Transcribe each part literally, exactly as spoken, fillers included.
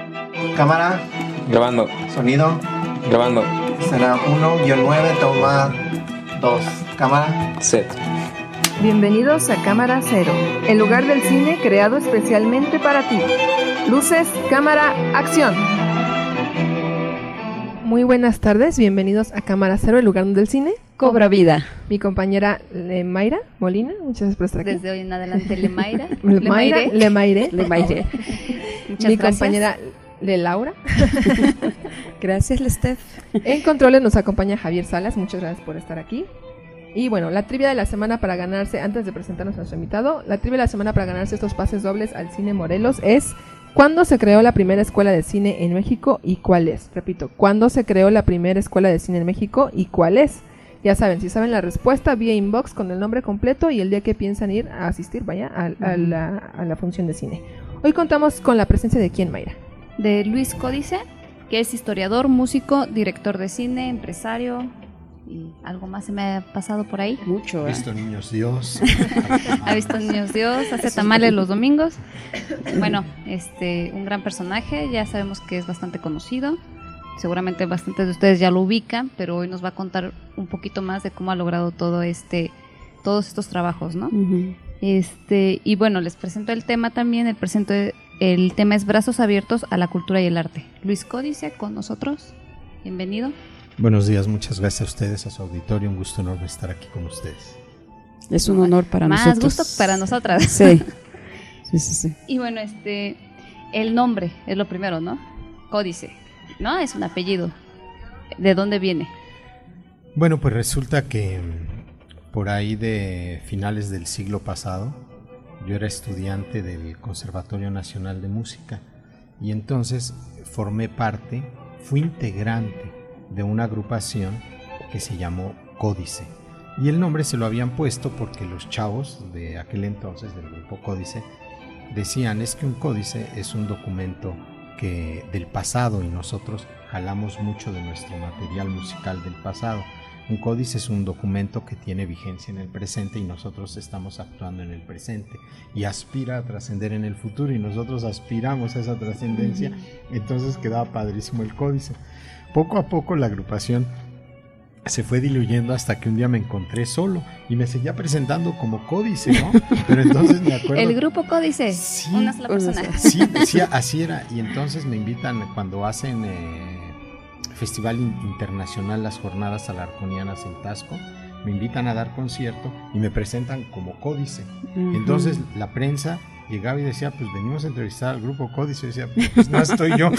Cámara. Grabando. Sonido. Grabando. Escena uno guión nueve, toma dos. Cámara. Set. Bienvenidos a Cámara Cero, el lugar del cine creado especialmente para ti. Luces, cámara, acción. Muy buenas tardes, bienvenidos a Cámara Cero, el lugar del cine cobra vida. Mi compañera Lemaira Molina, muchas gracias por estar aquí. Desde hoy en adelante Lemaira. Lemaira, Lemaire. Lemaire. Muchas Mi gracias. compañera Le Laura. Gracias, Lestef. En controles nos acompaña Javier Salas, muchas gracias por estar aquí. Y bueno, la trivia de la semana para ganarse, antes de presentarnos a nuestro invitado, la trivia de la semana para ganarse estos pases dobles al Cine Morelos es: ¿cuándo se creó la primera escuela de cine en México y cuál es? Repito, ¿cuándo se creó la primera escuela de cine en México y cuál es? Ya saben, si saben la respuesta, vía inbox con el nombre completo y el día que piensan ir a asistir, vaya, a, a, la, a la función de cine. Hoy contamos con la presencia de ¿quién, Mayra? De Luis Códice, que es historiador, músico, director de cine, empresario. ¿Y algo más se me ha pasado por ahí? Mucho, ¿eh? Ha visto Niños Dios. Ha visto Niños Dios, hace tamales los domingos. Bueno, este, un gran personaje, ya sabemos que es bastante conocido. Seguramente bastantes de ustedes ya lo ubican, pero hoy nos va a contar un poquito más de cómo ha logrado todo este, todos estos trabajos, ¿no? Uh-huh. Este, y bueno, les presento el tema también, el presento, el tema es Brazos Abiertos a la Cultura y el Arte. Luis Códice con nosotros, bienvenido. Buenos días, muchas gracias a ustedes, a su auditorio, un gusto enorme estar aquí con ustedes. Es un honor para Más nosotros. Más gusto para nosotras. Sí. sí, sí, sí. Y bueno, este, el nombre es lo primero, ¿no? Códice, ¿no? Es un apellido. ¿De dónde viene? Bueno, pues resulta que por ahí de finales del siglo pasado, yo era estudiante del Conservatorio Nacional de Música y entonces formé parte, fui integrante de una agrupación que se llamó Códice. Y el nombre se lo habían puesto porque los chavos de aquel entonces, del grupo Códice, decían, es que un códice es un documento que del pasado y nosotros jalamos mucho de nuestro material musical del pasado. Un códice es un documento que tiene vigencia en el presente y nosotros estamos actuando en el presente y aspira a trascender en el futuro y nosotros aspiramos a esa trascendencia. Uh-huh. Entonces quedaba padrísimo el códice. Poco a poco la agrupación se fue diluyendo hasta que un día me encontré solo y me seguía presentando como Códice, ¿no? Pero entonces me acuerdo... El grupo Códice, sí, una sola persona. Sí, decía, así era. Y entonces me invitan cuando hacen eh, Festival Internacional Las Jornadas Alarconianas en Tasco, me invitan a dar concierto y me presentan como Códice. Uh-huh. Entonces la prensa llegaba y decía, pues venimos a entrevistar al grupo Códice. Y decía, pues no estoy yo.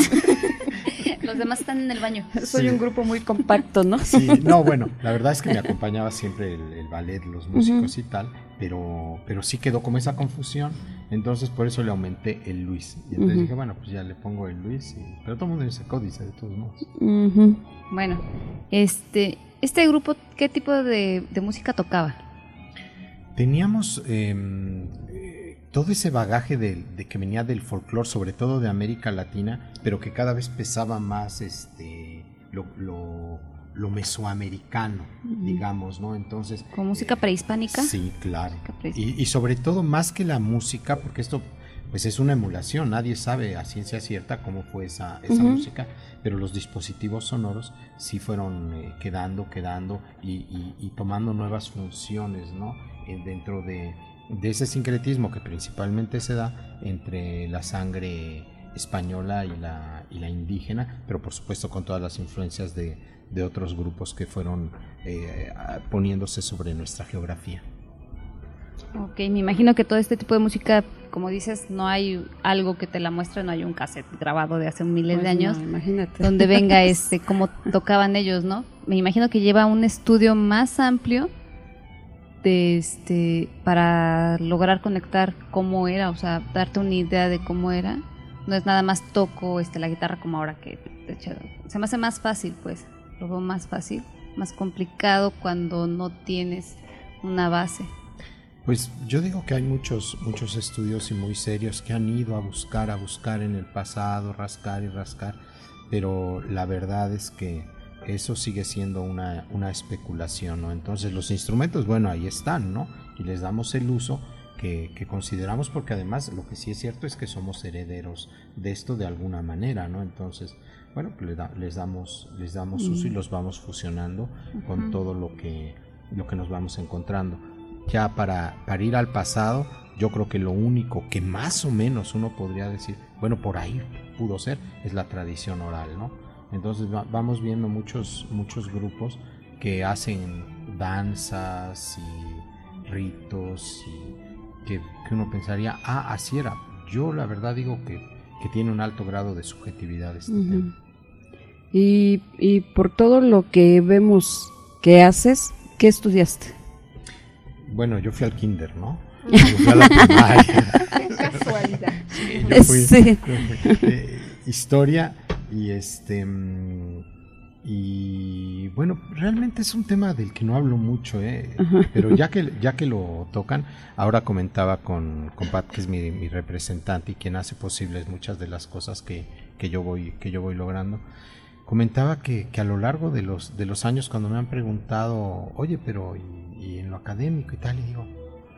Los demás están en el baño. Soy sí. un grupo muy compacto, ¿no? Sí, no, bueno, la verdad es que me acompañaba siempre el, el ballet, los músicos uh-huh. y tal, pero, pero sí quedó como esa confusión, entonces por eso le aumenté el Luis. Y entonces uh-huh. dije, bueno, pues ya le pongo el Luis, y, pero todo el mundo dice Códice de todos modos. Uh-huh. Bueno, este, este grupo, ¿qué tipo de, de música tocaba? Teníamos eh, todo ese bagaje de, de que venía del folclore, sobre todo de América Latina, pero que cada vez pesaba más este lo, lo, lo mesoamericano, uh-huh. digamos, ¿no? Entonces, ¿con música prehispánica? Sí, claro. Y, y sobre todo más que la música, porque esto pues es una emulación, nadie sabe a ciencia cierta cómo fue esa, esa uh-huh. música, pero los dispositivos sonoros sí fueron eh, quedando, quedando y, y, y tomando nuevas funciones, ¿no? Eh, dentro de de ese sincretismo que principalmente se da entre la sangre española y la, y la indígena, pero por supuesto con todas las influencias de, de otros grupos que fueron eh, poniéndose sobre nuestra geografía. Ok, me imagino que todo este tipo de música, como dices, no hay algo que te la muestre, no hay un cassette grabado de hace miles pues de años, no, imagínate. Donde venga este cómo tocaban ellos, ¿no? Me imagino que lleva un estudio más amplio de este para lograr conectar cómo era, o sea, darte una idea de cómo era. No es nada más toco este la guitarra como ahora que se me hace más fácil, pues, lo veo más fácil, más complicado cuando no tienes una base. Pues yo digo que hay muchos muchos estudios y muy serios que han ido a buscar, a buscar en el pasado, rascar y rascar, pero la verdad es que eso sigue siendo una, una especulación, ¿no? Entonces los instrumentos, bueno, ahí están, ¿no? Y les damos el uso, que, que consideramos, porque además lo que sí es cierto es que somos herederos de esto de alguna manera, ¿no? Entonces, bueno, pues les, da, les damos, les damos uso y los vamos fusionando con todo lo que, lo que nos vamos encontrando. Ya para, para ir al pasado, yo creo que lo único que más o menos uno podría decir, bueno, por ahí pudo ser, es la tradición oral, ¿no? Entonces va, vamos viendo muchos, muchos grupos que hacen danzas y ritos y que, que uno pensaría, ah, así era. Yo la verdad digo que, que tiene un alto grado de subjetividad este uh-huh. tema. Y, y por todo lo que vemos que haces, ¿qué estudiaste? Bueno, yo fui al kinder, ¿no? Yo fui a la primaria. Qué casualidad. Sí, yo fui, sí. yo fui eh, historia y este y bueno, realmente es un tema del que no hablo mucho, eh, uh-huh. pero ya que ya que lo tocan, ahora comentaba con, con Pat, que es mi, mi representante y quien hace posibles muchas de las cosas que, que yo voy que yo voy logrando. Comentaba que, que a lo largo de los de los años, cuando me han preguntado, oye, pero y, y en lo académico y tal, y digo,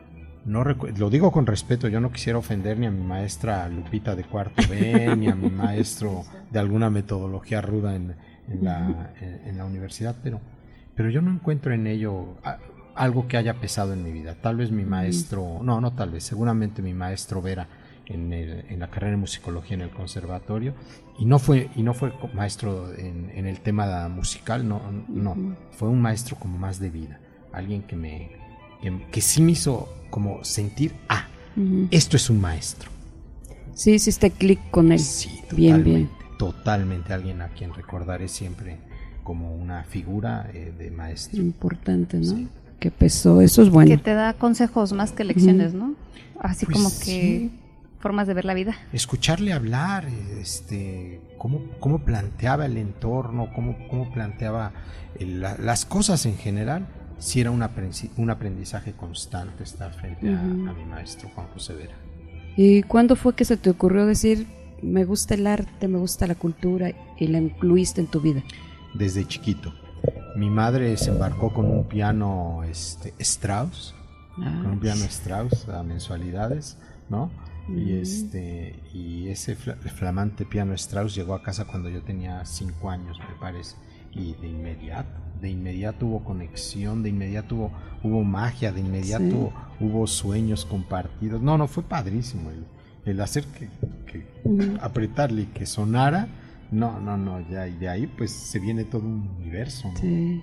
no recu- lo digo con respeto, yo no quisiera ofender ni a mi maestra Lupita de cuarto B, ni a mi maestro de alguna metodología ruda en, en, la, en, en la universidad, pero, pero yo no encuentro en ello a, algo que haya pesado en mi vida. Tal vez mi maestro, no, no tal vez, seguramente mi maestro Vera en, el, en la carrera de musicología en el conservatorio, y no fue, y no fue maestro en, en el tema musical, no, no, fue un maestro como más de vida, alguien que me, que, que sí me hizo como sentir, ah, uh-huh. esto es un maestro. Sí, hiciste clic con él. Sí, totalmente, bien, bien. Totalmente, alguien a quien recordaré siempre como una figura eh, de maestro. Importante, ¿no? Sí. Que pesó, eso es bueno. Que te da consejos más que lecciones, uh-huh. ¿no? Así pues como que sí. formas de ver la vida. Escucharle hablar, este, cómo, cómo planteaba el entorno, cómo, cómo planteaba el, la, las cosas en general. Sí era un, aprendi- un aprendizaje constante estar frente a, uh-huh. a mi maestro Juan José Vera. ¿Y cuándo fue que se te ocurrió decir, me gusta el arte, me gusta la cultura, y la incluiste en tu vida? Desde chiquito. Mi madre se embarcó con un piano este, Strauss, ah. con un piano Strauss a mensualidades, ¿no? Uh-huh. Y, este, y ese fl- flamante piano Strauss llegó a casa cuando yo tenía cinco años, me parece, y de inmediato. De inmediato hubo conexión, de inmediato hubo, hubo magia, de inmediato sí. hubo sueños compartidos. No, no, fue padrísimo el, el hacer que, que uh-huh. apretarle y que sonara. No, no, no, ya, y de ahí pues se viene todo un universo, ¿no? Sí.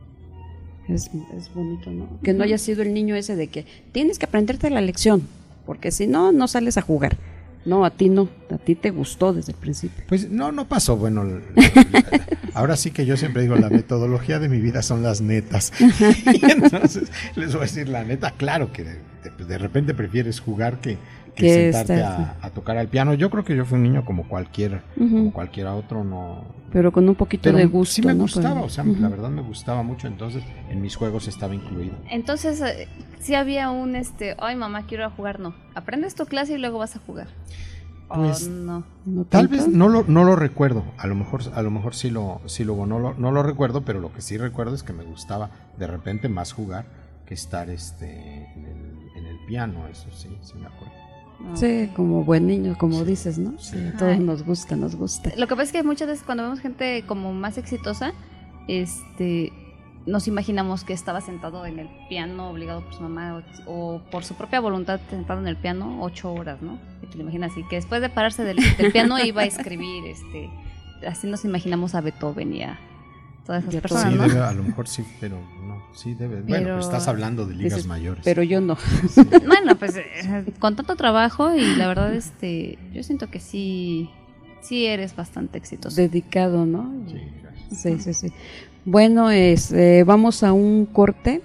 Es, es bonito, ¿no? Que no haya sido el niño ese de que tienes que aprenderte la lección, porque si no, no sales a jugar. No, a ti no, a ti te gustó desde el principio. Pues no, no pasó, bueno, la, la, ahora sí que yo siempre digo, la metodología de mi vida son las netas. Y entonces les voy a decir la neta, claro que de, de, de repente prefieres jugar que, que sentarte a, a tocar al piano. Yo creo que yo fui un niño como cualquier, uh-huh. como cualquiera otro, no. Pero con un poquito pero de gusto. Sí me ¿no? gustaba, Pero, o sea, uh-huh. la verdad me gustaba mucho, entonces en mis juegos estaba incluido. Entonces, eh, sí había un, este, ay mamá, quiero jugar, no. Aprendes tu clase y luego vas a jugar. Pues oh, no. ¿No tal vez no lo no lo recuerdo, a lo mejor a lo mejor sí lo sí lo no lo no lo recuerdo, pero lo que sí recuerdo es que me gustaba de repente más jugar que estar este en el, en el piano, eso sí, sí me acuerdo. Sí, como buen niño, como sí. dices, ¿no? Sí, a todos Ay. nos gusta, nos gusta. Lo que pasa es que muchas veces cuando vemos gente como más exitosa, este nos imaginamos que estaba sentado en el piano obligado por su mamá o, o por su propia voluntad sentado en el piano ocho horas, ¿no? Y te lo imaginas así, que después de pararse del, del piano iba a escribir, este, así nos imaginamos a Beethoven y a todas esas personas, sí, ¿no? Debe, a lo mejor sí, pero no, sí debe. Pero, bueno, pues estás hablando de ligas dices, mayores. Pero yo no. Sí. Bueno, pues eh, con tanto trabajo y la verdad, este, yo siento que sí, sí eres bastante exitoso. Dedicado, ¿no? Sí, gracias. Sí, sí, sí. Bueno, es, eh, vamos a un corte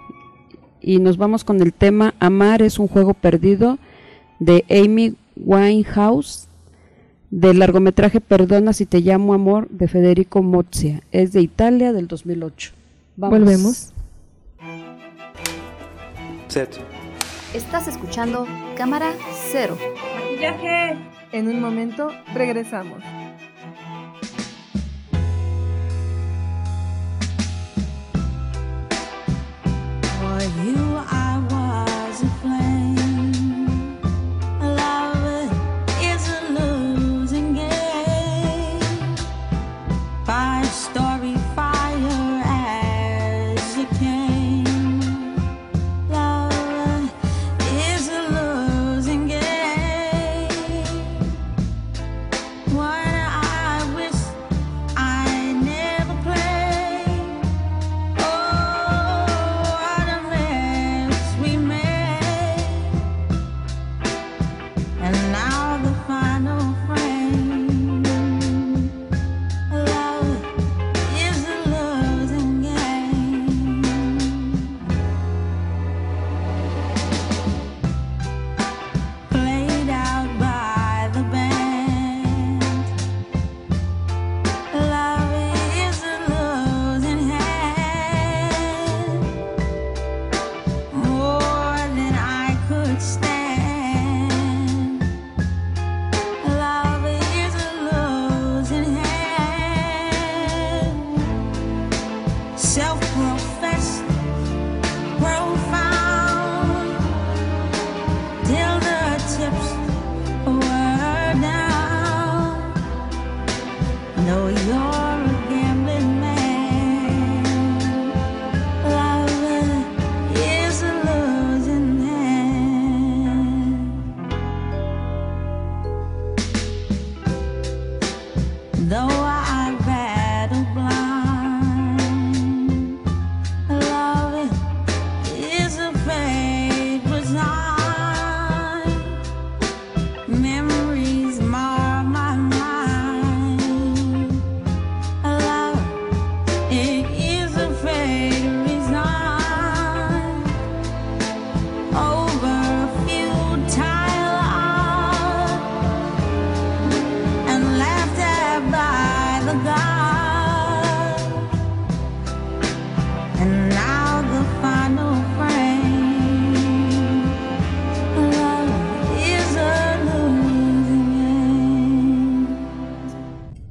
y nos vamos con el tema Amar es un juego perdido de Amy Winehouse, del largometraje Perdona si te llamo amor de Federico Mozzia. Es de Italia del dos mil ocho. Vamos. Volvemos. Set. Estás escuchando Cámara Cero. Maquillaje. En un momento regresamos. For you I was a flame,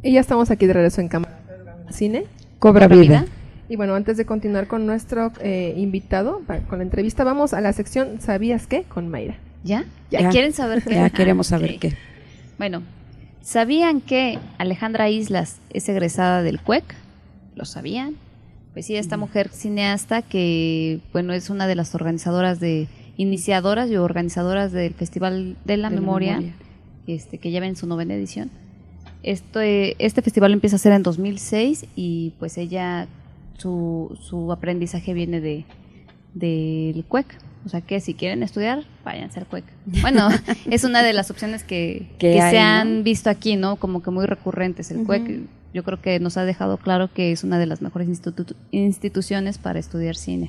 Y ya estamos aquí de regreso en Cámara Cine. Cobra vida. Y bueno, antes de continuar con nuestro eh, invitado, pa- con la entrevista, vamos a la sección ¿Sabías qué? Con Mayra. ¿Ya? Ya. ¿Ya quieren saber qué? Ya queremos saber Ok. qué. Bueno, ¿sabían que Alejandra Islas es egresada del C U E C? ¿Lo sabían? Pues sí, esta mujer cineasta que, bueno, es una de las organizadoras de, iniciadoras y organizadoras del Festival de la De la Memoria, Memoria. este que lleva en su novena edición. Este, este festival empieza a ser en dos mil seis y pues ella, su, su aprendizaje viene de del C U E C. O sea que si quieren estudiar, váyanse al C U E C. Bueno, es una de las opciones que, Que que hay, se ¿no? han visto aquí, ¿no? Como que muy recurrentes. El Ujú. C U E C yo creo que nos ha dejado claro que es una de las mejores institu- instituciones para estudiar cine.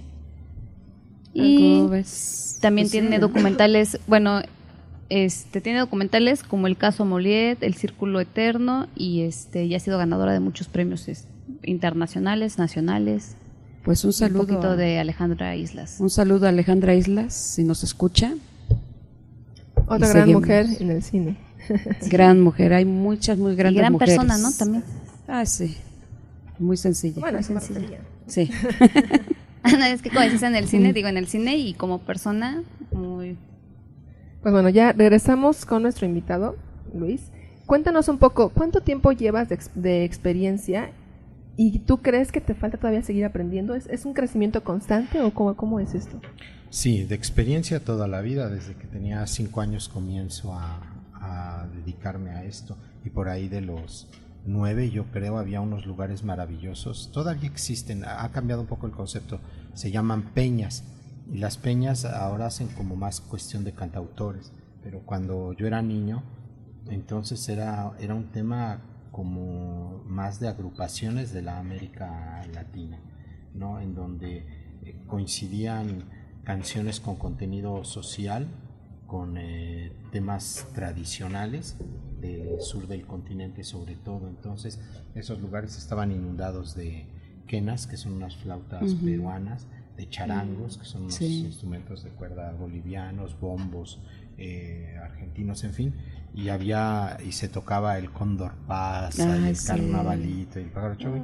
Y ¿Cómo ves? también Pues sí, tiene ¿no? documentales, bueno, este tiene documentales como El caso Moliet, El Círculo Eterno y este ya ha sido ganadora de muchos premios es- internacionales, nacionales. Pues un saludo. Un poquito a- de Alejandra Islas. Un saludo a Alejandra Islas, si nos escucha. Otra Y gran seguimos. mujer en el cine. Gran mujer, hay muchas muy Y grandes gran mujeres. persona, ¿no? También. Ah, sí. Muy sencilla. Bueno, es sencilla. sencilla. Sí. No, es que como dices en el cine, digo en el cine y como persona muy... Pues bueno, ya regresamos con nuestro invitado, Luis. Cuéntanos un poco, ¿cuánto tiempo llevas de, ex- de experiencia y tú crees que te falta todavía seguir aprendiendo? ¿Es, es un crecimiento constante o cómo, cómo es esto? Sí, de experiencia toda la vida, desde que tenía cinco años comienzo a, a dedicarme a esto y por ahí de los nueve yo creo había unos lugares maravillosos, todavía existen, ha cambiado un poco el concepto, se llaman peñas y las peñas ahora hacen como más cuestión de cantautores, pero cuando yo era niño entonces era, era un tema como más de agrupaciones de la América Latina, ¿no? En donde eh, coincidían canciones con contenido social, con eh, temas tradicionales del sur del continente sobre todo. Entonces esos lugares estaban inundados de quenas, que son unas flautas Ujú. peruanas, de charangos, que son unos Sí. instrumentos de cuerda bolivianos, bombos eh, argentinos, en fin, y había y se tocaba el cóndor pasa, Ay, y el sí. carnavalito y el pájaro chovi.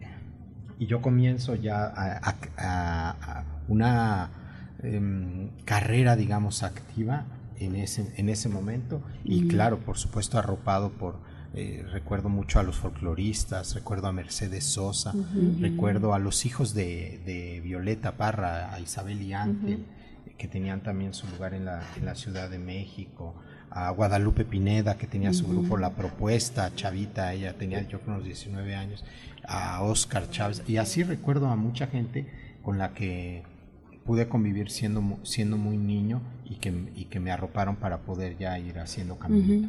Y yo comienzo ya a, a- a- a una em, carrera, digamos, activa en ese, en ese momento y Mm. claro, por supuesto arropado por, eh, recuerdo mucho a los folcloristas, recuerdo a Mercedes Sosa, Ujú. recuerdo a los hijos de, de Violeta Parra, a Isabel y Ángel, que tenían también su lugar en la, en la Ciudad de México, a Guadalupe Pineda, que tenía su Ujú. grupo La Propuesta, Chavita, ella tenía yo creo unos diecinueve años, a Oscar Chávez, y así recuerdo a mucha gente con la que pude convivir siendo, mu- siendo muy niño y que, y que me arroparon para poder ya ir haciendo camino. Ujú.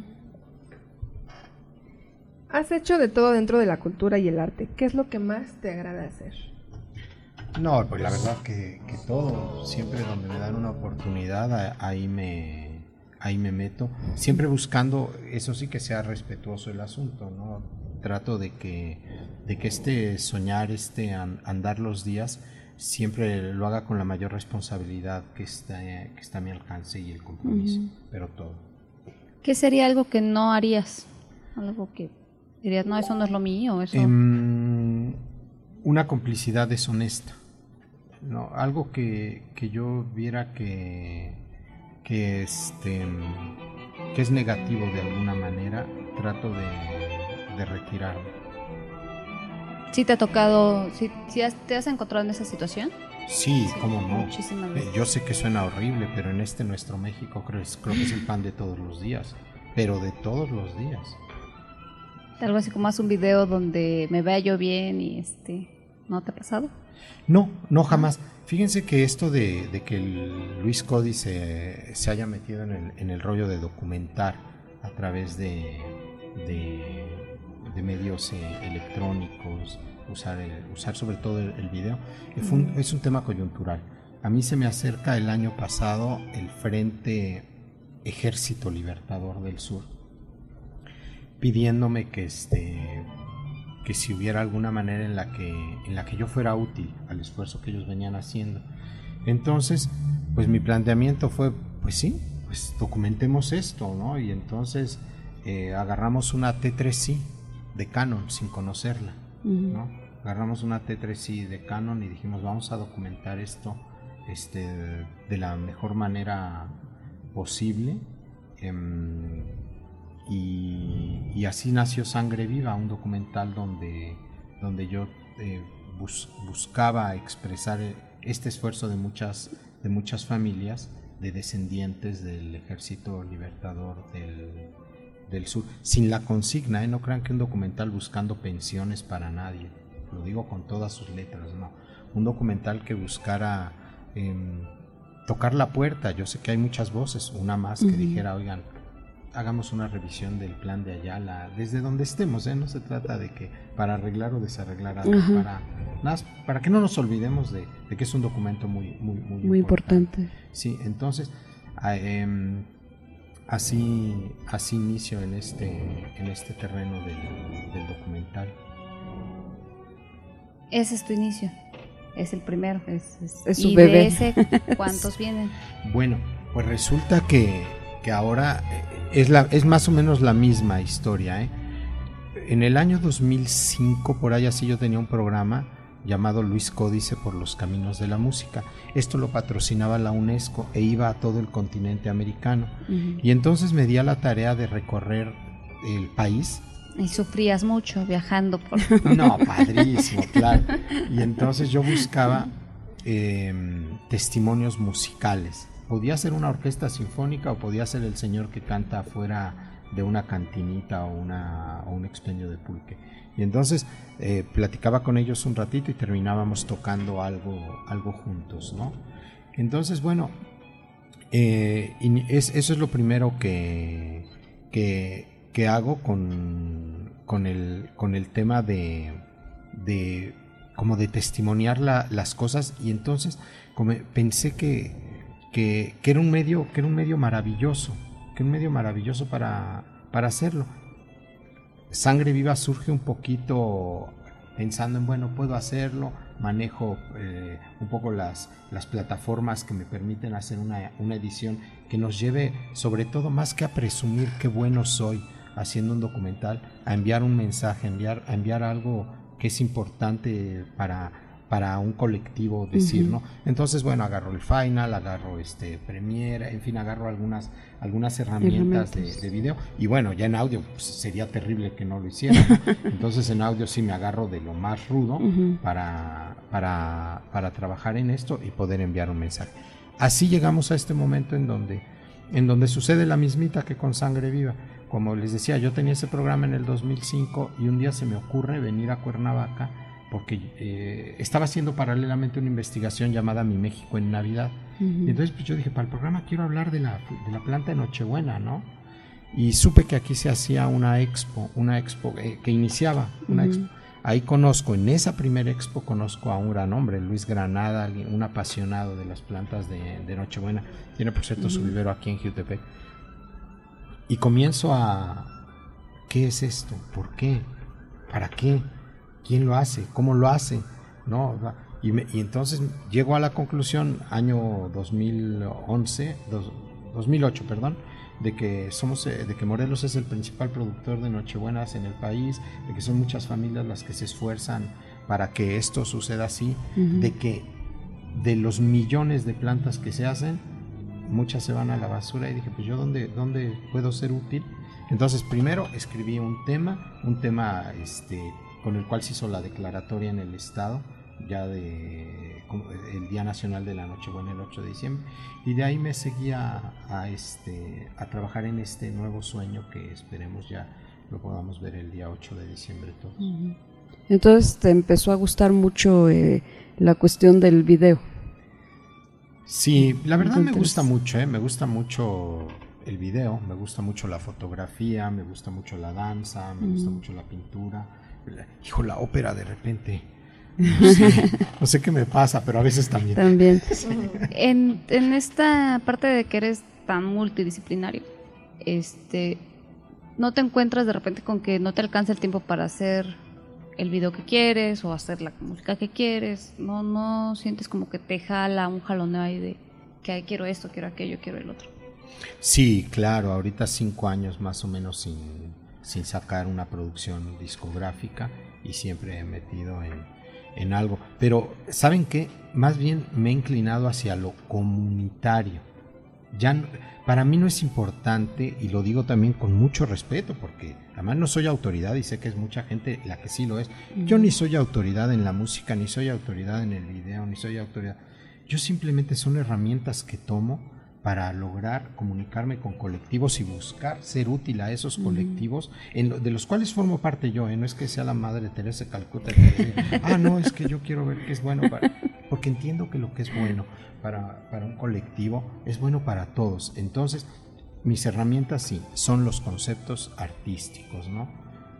Has hecho de todo dentro de la cultura y el arte. ¿Qué es lo que más te agrada hacer? No, pues la verdad que, que todo, siempre donde me dan una oportunidad, a- ahí me, ahí me meto, siempre buscando, eso sí que sea respetuoso el asunto, ¿no? Trato de que, de que este soñar, este an- andar los días, siempre lo haga con la mayor responsabilidad que está, que está a mi alcance y el compromiso, Ujú. pero todo. ¿Qué sería algo que no harías? Algo que dirías, no, eso no es lo mío, eso... Em, una complicidad deshonesta, no, algo que, que yo viera que que este que es negativo de alguna manera, trato de, de retirarme. ¿Sí te ha tocado, sí, sí has- te has encontrado en esa situación? Sí, cómo no. Muchísimas Eh, veces. Yo sé que suena horrible, pero en este nuestro México creo, es- creo que es el pan de todos los días, pero de todos los días. Algo así como haz un video donde me vea yo bien y este, ¿no te ha pasado? No, no jamás. Fíjense que esto de, de que el Luis Cody se, se haya metido en el, en el rollo de documentar a través de, de, de medios eh, electrónicos, usar, el- usar sobre todo el, el video, eh, fue un- es un tema coyuntural. A mí se me acerca el año pasado el Frente Ejército Libertador del Sur, pidiéndome que este que si hubiera alguna manera en la que en la que yo fuera útil al esfuerzo que ellos venían haciendo. Entonces, pues mi planteamiento fue, pues sí, pues documentemos esto, ¿no? Y entonces eh, agarramos una T tres C de Canon sin conocerla, Ujú. ¿no? Agarramos una T tres i de Canon y dijimos, vamos a documentar esto este, de la mejor manera posible. em, y, y así nació Sangre Viva, un documental donde, donde yo eh, bus, buscaba expresar este esfuerzo de muchas, de muchas familias de descendientes del Ejército Libertador del, del Sur, sin la consigna, ¿eh? No crean que un documental buscando pensiones para nadie, lo digo con todas sus letras, no, un documental que buscara eh, tocar la puerta. Yo sé que hay muchas voces, una más que uh-huh. dijera, oigan, hagamos una revisión del plan de Ayala, desde donde estemos, ¿eh? No se trata de que para arreglar o desarreglar algo, uh-huh. para, nada, para que no nos olvidemos de, de que es un documento muy, muy, muy, muy importante. importante. Sí, entonces, eh, así, así inicio en este, en este terreno del, del documental. Ese es tu inicio, es el primero, es, es, es su y bebé. de ese, ¿cuántos vienen? Bueno, pues resulta que, que ahora es, la, es más o menos la misma historia, ¿eh? En el año dos mil cinco, por ahí así, yo tenía un programa llamado Luis Códice por los Caminos de la Música. Esto lo patrocinaba la UNESCO e iba a todo el continente americano. Uh-huh. Y entonces me di a la tarea de recorrer el país. Y sufrías mucho viajando por... No, padrísimo, claro. Y entonces yo buscaba eh, testimonios musicales. Podía ser una orquesta sinfónica o podía ser el señor que canta afuera de una cantinita o, una, o un expendio de pulque. Y entonces eh, platicaba con ellos un ratito y terminábamos tocando algo, algo juntos, ¿no? Entonces, bueno, eh, es, eso es lo primero que... que que hago con, con, el, con el tema de, de como de testimoniar la, las cosas. Y entonces como pensé que, que, que, era un medio, que era un medio maravilloso, que era un medio maravilloso para, para hacerlo. Sangre Viva surge un poquito pensando en, bueno, puedo hacerlo, manejo eh, un poco las, las plataformas que me permiten hacer una, una edición que nos lleve, sobre todo, más que a presumir qué bueno soy haciendo un documental, a enviar un mensaje, a enviar, a enviar algo que es importante para, para un colectivo decir, uh-huh. ¿no? Entonces, bueno, agarro el Final, agarro este Premiere, en fin, agarro algunas, algunas herramientas, herramientas. De, de video, y bueno, ya en audio pues, sería terrible que no lo hiciera, ¿no? Entonces en audio sí me agarro de lo más rudo uh-huh. para, para, para trabajar en esto y poder enviar un mensaje. Así llegamos a este momento en donde, en donde sucede la mismita que con Sangre Viva. Como les decía, yo tenía ese programa en el dos mil cinco y un día se me ocurre venir a Cuernavaca porque eh, estaba haciendo paralelamente una investigación llamada Mi México en Navidad. Uh-huh. Y entonces pues yo dije, para el programa quiero hablar de la, de la planta de Nochebuena, ¿no? Y supe que aquí se hacía una expo, una expo eh, que iniciaba una uh-huh. expo. Ahí conozco, en esa primera expo conozco a un gran hombre, Luis Granada, un apasionado de las plantas de, de Nochebuena. Tiene por cierto uh-huh. su vivero aquí en Jutepec. Y comienzo a, ¿qué es esto? ¿Por qué? ¿Para qué? ¿Quién lo hace? ¿Cómo lo hace? ¿No? Y, me, y entonces llego a la conclusión, año dos mil once, dos, dos mil ocho, perdón, de que somos, de que Morelos es el principal productor de Nochebuenas en el país, de que son muchas familias las que se esfuerzan para que esto suceda así, uh-huh. de que de los millones de plantas que se hacen, muchas se van a la basura. Y dije, pues yo dónde, dónde puedo ser útil. Entonces primero escribí un tema, un tema este, con el cual se hizo la declaratoria en el estado, ya de el Día Nacional de la Nochebuena el ocho de diciembre, y de ahí me seguía a, a, este, a trabajar en este nuevo sueño que esperemos ya lo podamos ver el día ocho de diciembre todos. Uh-huh. Entonces te empezó a gustar mucho eh, la cuestión del video. Sí, la verdad me gusta mucho, ¿eh? Me gusta mucho el video, me gusta mucho la fotografía, me gusta mucho la danza, me mm. gusta mucho la pintura. Hijo, la ópera de repente, no sé, no sé qué me pasa, pero a veces también. También. Sí. En, en esta parte de que eres tan multidisciplinario, este, ¿no te encuentras de repente con que no te alcanza el tiempo para hacer el video que quieres o hacer la música que quieres? ¿No, no sientes como que te jala un jaloneo ahí de que quiero esto, quiero aquello, quiero el otro? Sí, claro, ahorita cinco años más o menos sin, sin sacar una producción discográfica y siempre he metido en, en algo. Pero, ¿saben qué? Más bien me he inclinado hacia lo comunitario. Ya no, para mí no es importante, y lo digo también con mucho respeto, porque además no soy autoridad y sé que es mucha gente la que sí lo es. Yo ni soy autoridad en la música, ni soy autoridad en el video, ni soy autoridad. Yo simplemente son herramientas que tomo para lograr comunicarme con colectivos y buscar ser útil a esos colectivos, en lo, de los cuales formo parte yo, ¿eh? No es que sea la Madre Teresa de Calcuta que diga, ah, no, es que yo quiero ver qué es bueno para... Porque entiendo que lo que es bueno para, para un colectivo es bueno para todos. Entonces, mis herramientas sí, son los conceptos artísticos, ¿no?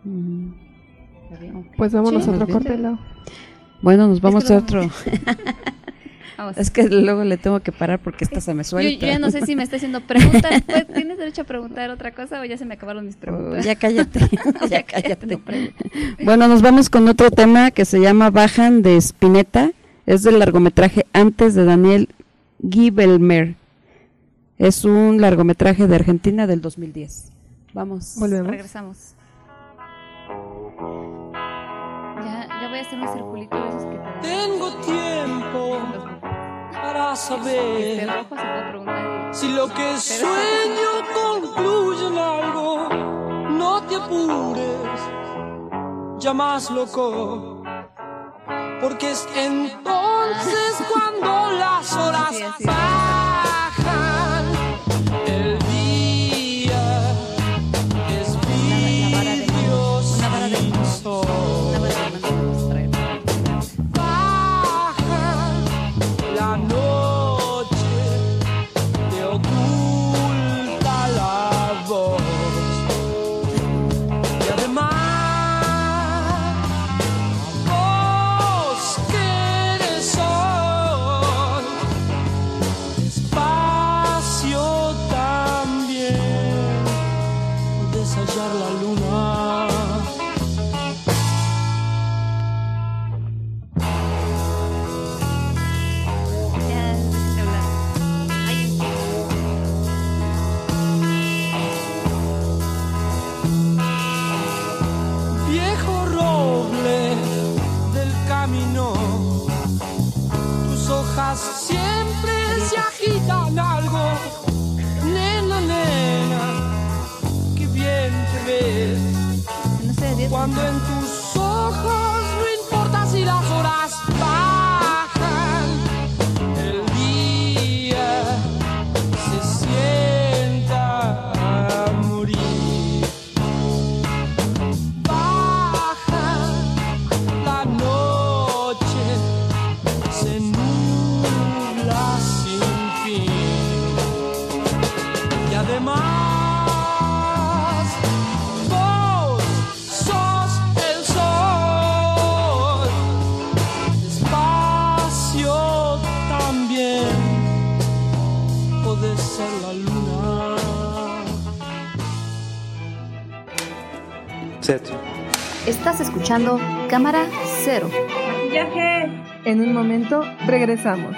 Pues vámonos Sí, a otro bien. corte, Lau. Bueno, nos vamos que a lo- otro. Vamos. Es que luego le tengo que parar porque esta se me Yo, suelta. yo ya no sé si me está haciendo preguntas. Pues, ¿tienes derecho a preguntar otra cosa o ya se me acabaron mis Oh, preguntas? ya cállate, ya cállate. No preguntes. Bueno, nos vamos con otro tema que se llama Bajan de Spinetta. Es del largometraje Antes de Daniel Gibelmer. Es un largometraje de Argentina del dos mil diez. Vamos. Volvemos. Regresamos. Ya, ya voy a hacer un circulito de esos que te dan. Tengo tiempo para Que esté saber rojo, se puede preguntar. si lo que sueño concluye en algo. No te apures, ya más loco, porque es entonces cuando las horas Sí, así es. bajan. El día es La vara de vidrio mano. Una vara de sin mano. sol. Una vara de mano vamos a traer. Baja la noche, te oculta la voz. Y además, vos que eres sol, despacio también, puedes hallar la luna. Ya, déjenme hablar. Ay, Viejo roble del camino, tus hojas siempre se agitan algo. Nena, nena, qué bien te ves no sé, diez. cuando en tus ojos no importa si las horas bajan. El día se sienta a morir. Baja la noche, se nubla sin fin. Y además, vos sos el sol. Despacio también podés ser la luna. Estás escuchando Cámara Cero. En un momento regresamos.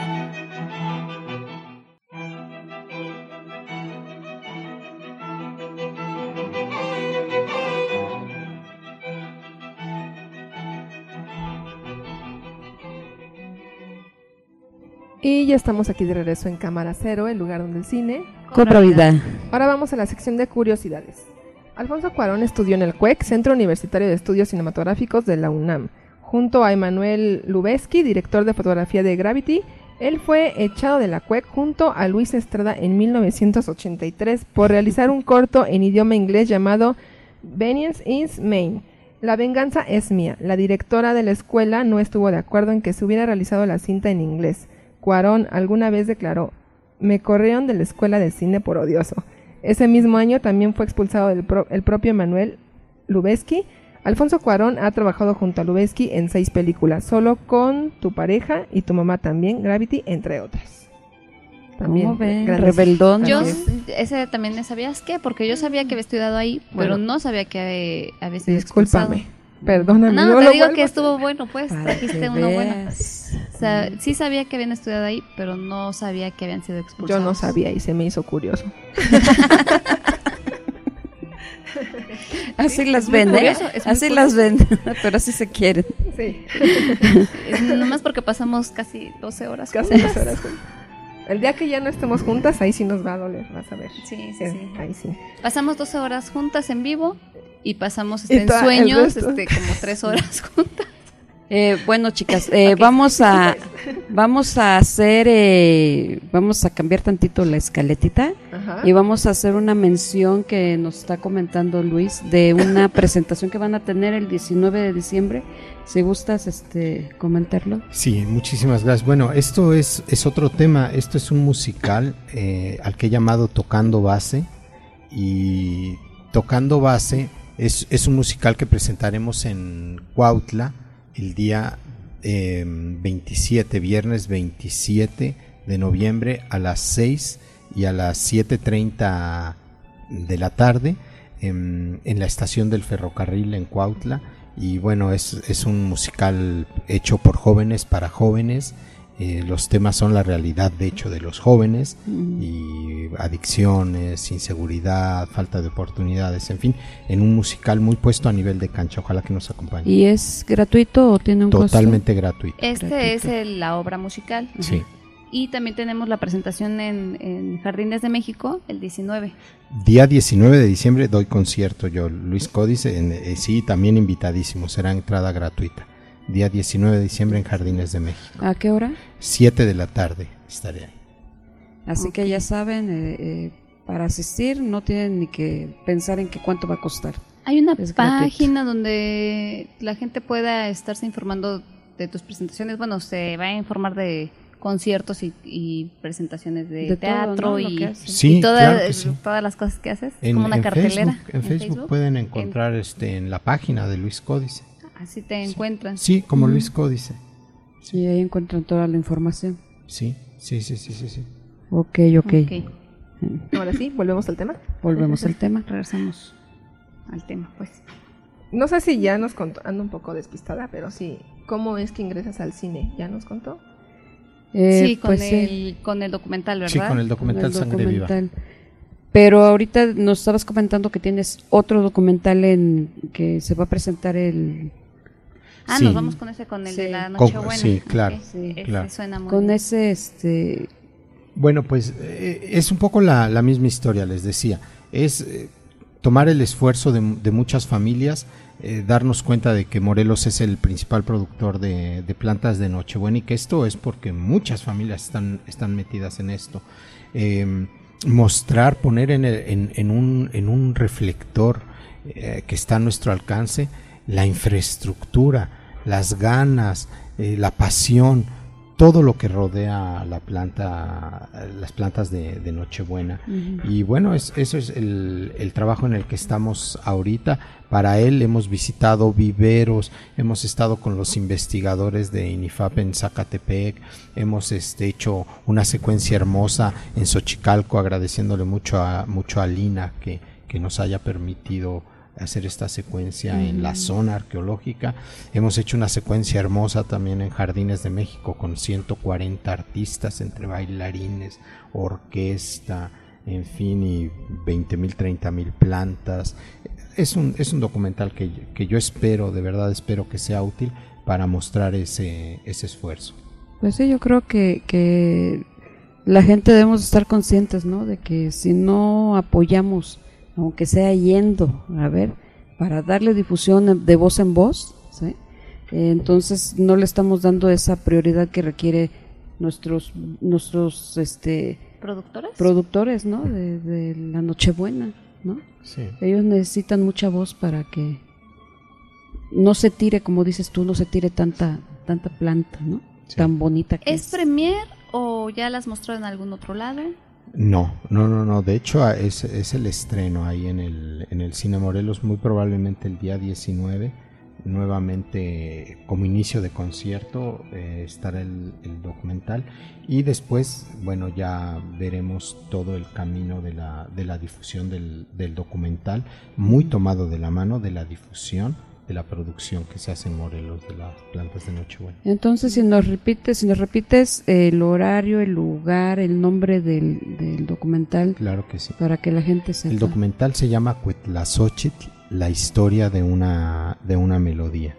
Y ya estamos aquí de regreso en Cámara Cero, el lugar donde el cine Cobra vida. Ahora vamos a la sección de curiosidades. Alfonso Cuarón estudió en el C U E C, Centro Universitario de Estudios Cinematográficos de la UNAM, junto a Emanuel Lubezki, director de fotografía de Gravity. Él fue echado de la C U E C junto a Luis Estrada en mil novecientos ochenta y tres por realizar un corto en idioma inglés llamado Vengeance is Mine. La venganza es mía. La directora de la escuela no estuvo de acuerdo en que se hubiera realizado la cinta en inglés. Cuarón alguna vez declaró: me corrieron de la escuela de cine por odioso. Ese mismo año también fue expulsado del pro- el propio Emanuel Lubezki. Alfonso Cuarón ha trabajado junto a Lubezki en seis películas, Solo con tu pareja y tu mamá también, Gravity, entre otras. También ¿Cómo ven? grandes- Rebeldón. Yo, Así es. ese también, ¿sabías qué? Porque yo sabía que había estudiado ahí, pero Bueno. no sabía que había sido Discúlpame. expulsado. Perdóname. No, no te lo digo vuelvo que a estuvo bueno, pues, Para trajiste que uno bueno. veas. O sea, sí sabía que habían estudiado ahí, pero no sabía que habían sido Yo expulsados. no sabía y se me hizo curioso. Así las muy ven, ¿eh? curioso, es muy Así curioso. las ven, pero así se quieren. Sí, Es nomás porque pasamos casi doce horas casi juntas. dos horas juntas. El día que ya no estemos juntas, ahí sí nos va a doler, vas a ver. Sí, sí, Eh, sí. Ahí sí. Pasamos doce horas juntas en vivo y pasamos este, Y en ta- el sueños resto. este, como tres horas juntas. Eh, bueno, chicas, eh, Ok. vamos a vamos a hacer, eh, vamos a cambiar tantito la escaletita Ajá. y vamos a hacer una mención que nos está comentando Luis de una presentación que van a tener el diecinueve de diciembre. Si gustas, este, comentarlo. Sí, muchísimas gracias. Bueno, esto es, es otro tema. Esto es un musical eh, al que he llamado Tocando Base. Y Tocando Base es, es un musical que presentaremos en Cuautla el día eh, veintisiete, viernes veintisiete de noviembre a las seis y a las siete treinta de la tarde en, en la estación del ferrocarril en Cuautla. Y bueno, es, es un musical hecho por jóvenes para jóvenes. Eh, los temas son la realidad de hecho de los jóvenes y adicciones, inseguridad, falta de oportunidades, en fin, en un musical muy puesto a nivel de cancha. Ojalá que nos acompañe. ¿Y es gratuito o tiene un Totalmente gratuito. Este Gratuito. es el- la obra musical. Sí. Y también tenemos la presentación en, en Jardines de México el diecinueve. Día diecinueve de diciembre doy concierto yo, Luis Códice, en, eh, sí, también invitadísimo, será entrada gratuita. Día diecinueve de diciembre en Jardines de México. costo? ¿A qué hora? siete de la tarde estaré ahí. Así que ya saben, eh, eh, para asistir no tienen ni que pensar en que cuánto va a costar. Hay una Es página donde la gente pueda estarse informando de tus presentaciones. Bueno, se va a informar de conciertos y, y presentaciones de, De todo, teatro ¿no? Lo y, que haces. Sí, y toda- claro que sí. todas las cosas que haces. Es En, como una en cartelera. Facebook, en Facebook pueden encontrar este en la página de Luis Códice. Así te encuentran. Sí, como Luis Códice. Y ahí encuentran toda la información. Sí, sí, sí, sí, sí, sí. Ok, ok. Ok. Ahora sí, volvemos al tema. Volvemos al tema. Regresamos al tema, pues. No sé si ya nos contó, ando un poco despistada, pero sí, ¿cómo es que ingresas al cine? ¿Ya nos contó? Eh, sí, con, pues el, sí, con el documental, ¿verdad? Sí, con el con documental el Sangre Viva. documental. Pero ahorita nos estabas comentando que tienes otro documental en que se va a presentar el Ah, Sí. nos vamos con ese, con el Sí. de la Con- Nochebuena. sí, claro, Ok. sí, Ese claro. suena muy con bien. ese este Bueno, pues eh, es un poco la, la misma historia, les decía. Es eh, tomar el esfuerzo de, de muchas familias, eh, darnos cuenta de que Morelos es el principal productor de, de plantas de Nochebuena y que esto es porque muchas familias están, están metidas en esto. Eh, mostrar, poner en, el- en, en un, en un reflector eh, que está a nuestro alcance la infraestructura, las ganas, eh, la pasión, todo lo que rodea la planta, las plantas de, de Nochebuena. Y bueno, es, eso es el, el trabajo en el que estamos ahorita. Para él hemos visitado viveros, hemos estado con los investigadores de INIFAP en Zacatepec, hemos este, hecho una secuencia hermosa en Xochicalco, agradeciéndole mucho a, mucho a Lina que, que nos haya permitido hacer esta secuencia en la zona arqueológica. Hemos hecho una secuencia hermosa también en Jardines de México con ciento cuarenta artistas entre bailarines, orquesta, en fin, y veinte mil, treinta mil plantas. Es un, es un documental que, que yo espero, de verdad espero que sea útil para mostrar ese, ese esfuerzo. Pues sí, yo creo que, que la gente debemos estar conscientes, ¿no? De que si no apoyamos, aunque sea yendo, a ver, para darle difusión de voz en voz, ¿sí? Eh, entonces no le estamos dando esa prioridad que requiere nuestros nuestros este ¿Productores? productores, ¿no? De, de la Nochebuena, ¿no? Sí. Ellos necesitan mucha voz para que no se tire, como dices tú, no se tire tanta tanta planta, ¿no? Sí. Tan bonita que ¿Es es. premier o ya las mostró en algún otro lado? No, no, no, no. De hecho, a- es, es el estreno ahí en el, en el Cine Morelos, muy probablemente el día diecinueve. Nuevamente, como inicio de concierto, eh, estará el, el documental. Y después, bueno, ya veremos todo el camino de la, de la difusión del, del documental, muy tomado de la mano de la difusión de la producción que se hace en Morelos de las plantas de Nochebuena. Entonces, si nos repites, si nos repites el horario, el lugar, el nombre del, del documental, Claro que sí. para que la gente sepa. El documental se llama Cuetlaxóchitl la historia de una, de una melodía.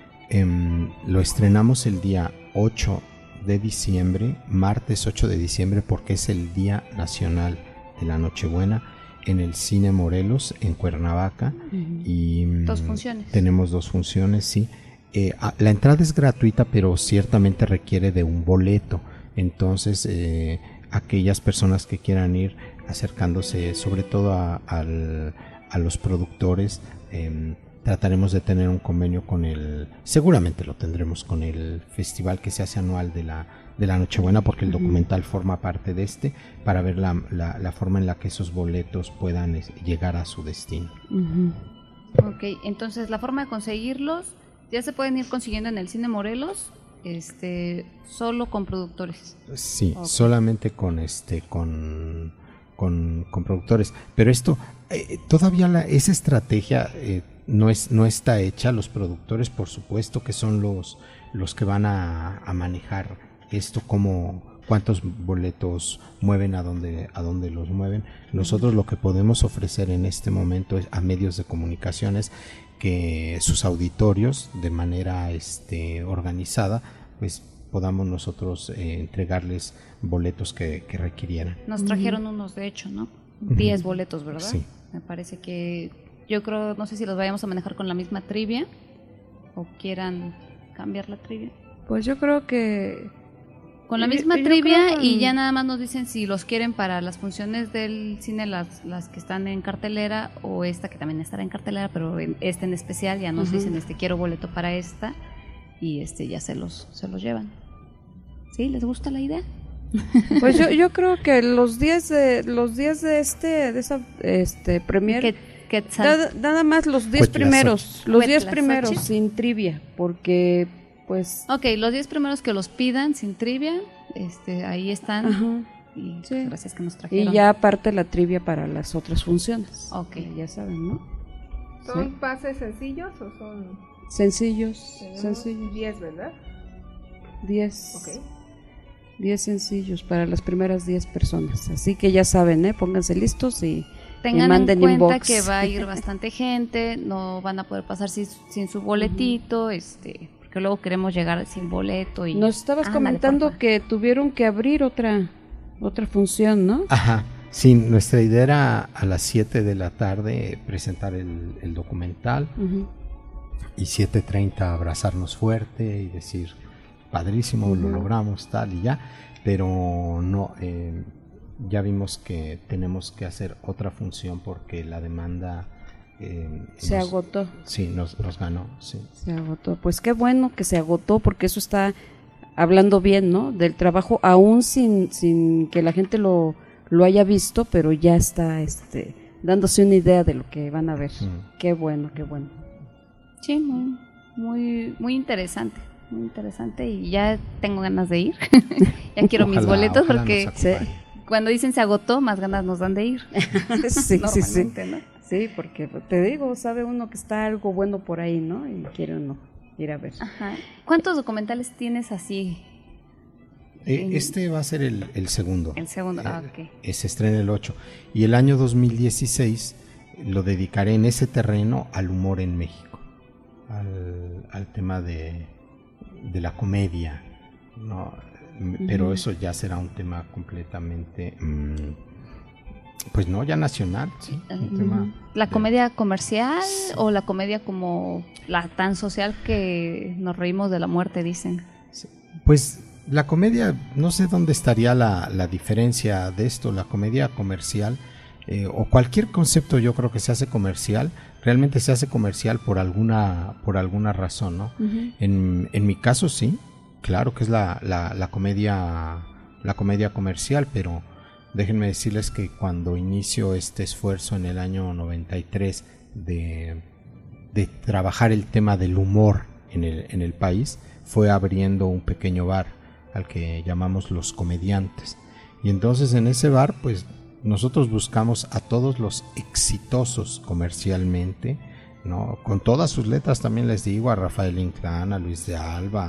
Eh, lo estrenamos el día ocho de diciembre, martes ocho de diciembre, porque es el Día Nacional de la Nochebuena, en el Cine Morelos, en Cuernavaca. Uh-huh. Y dos funciones. Tenemos dos funciones, sí. Eh, la entrada es gratuita, pero ciertamente requiere de un boleto. Entonces, eh, aquellas personas que quieran ir, acercándose sobre todo a, a, a los productores, eh, trataremos de tener un convenio con el, seguramente lo tendremos con el festival que se hace anual de la, de la Nochebuena, porque el uh-huh. documental forma parte de este, para ver la, la, la forma en la que esos boletos puedan es, llegar a su destino. Uh-huh. Ok, entonces la forma de conseguirlos ya se pueden ir consiguiendo en el Cine Morelos, este, solo con productores. Sí, okay. solamente con este, con, con, con productores. Pero esto, eh, todavía la, esa estrategia eh, no es, no está hecha. Los productores, por supuesto, que son los, los que van a, a manejar esto, como cuántos boletos mueven, a dónde, a dónde los mueven. Nosotros lo que podemos ofrecer en este momento es a medios de comunicaciones que sus auditorios, de manera este, organizada, pues podamos nosotros eh, entregarles boletos que, que requirieran. Nos trajeron uh-huh. unos, de hecho, ¿no? diez uh-huh. boletos, ¿verdad? Sí. Me parece que, yo creo, no sé si los vayamos a manejar con la misma trivia o quieran cambiar la trivia. Pues yo creo que con la misma yo, yo trivia creo... y ya nada más nos dicen si los quieren para las funciones del cine, las, las que están en cartelera, o esta que también estará en cartelera, pero en, esta en especial ya nos uh-huh. dicen este quiero boleto para esta, y este ya se los se los llevan. ¿Sí? ¿Les gusta la idea? Pues yo yo creo que los días de los días de este de esa este premier nada, nada más los diez primeros, los diez primeros sin trivia, porque pues ok, los diez primeros que los pidan sin trivia, este, ahí están. Ajá. Y sí. Gracias que nos trajeron. Y ya aparte la trivia para las otras funciones. Ok, ya saben, ¿no? ¿Son ¿Sí? pases sencillos o son sencillos? Sencillos. diez, ¿verdad? diez. Ok. diez sencillos para las primeras diez personas. Así que ya saben, ¿eh? Pónganse listos y tengan y manden en cuenta inbox. Que va a ir bastante gente, no van a poder pasar sin, sin su boletito, uh-huh. este, que luego queremos llegar sin boleto. Y nos estabas ah, comentando dale, que tuvieron que abrir otra otra función, ¿no? Ajá, sí, nuestra idea era a las siete de la tarde presentar el, el documental uh-huh. y siete treinta abrazarnos fuerte y decir, padrísimo, uh-huh. lo logramos, tal y ya, pero no, eh, ya vimos que tenemos que hacer otra función porque la demanda Eh, se nos, agotó. Sí, nos, nos ganó, sí. Se agotó. Pues qué bueno que se agotó, porque eso está hablando bien, ¿no? Del trabajo, aún sin, sin que la gente lo, lo haya visto, pero ya está este, dándose una idea de lo que van a ver. Mm. Qué bueno, qué bueno. Sí, muy, muy, muy interesante, muy interesante, y ya tengo ganas de ir. Ya quiero ojalá, mis boletos porque se, cuando dicen se agotó, más ganas nos dan de ir. Sí, sí, sí. ¿no? Sí, porque te digo, sabe uno que está algo bueno por ahí, ¿no? Y quiere uno ir a ver. Ajá. ¿Cuántos documentales tienes así? Eh, este va a ser el, el segundo. El segundo, ah, ok. Eh, se estrena el ocho. Y el año dos mil dieciséis lo dedicaré en ese terreno al humor en México. Al, al tema de, de la comedia, ¿no? Uh-huh. Pero eso ya será un tema completamente... Mmm, pues no, ya nacional, sí. Un tema ¿La de... comedia comercial o la comedia como la tan social que nos reímos de la muerte, dicen? Sí. Pues la comedia, no sé dónde estaría la, la diferencia de esto, la comedia comercial eh, o cualquier concepto, yo creo que se hace comercial, realmente se hace comercial por alguna, por alguna razón, ¿no? Uh-huh. En, en mi caso sí, claro que es la, la, la comedia, la comedia comercial, pero déjenme decirles que cuando inicio este esfuerzo en el año noventa y tres de, de trabajar el tema del humor en el, en el país, fue abriendo un pequeño bar al que llamamos Los Comediantes. Y entonces en ese bar, pues nosotros buscamos a todos los exitosos comercialmente, ¿no? Con todas sus letras, también les digo, a Rafael Inclán, a Luis de Alba,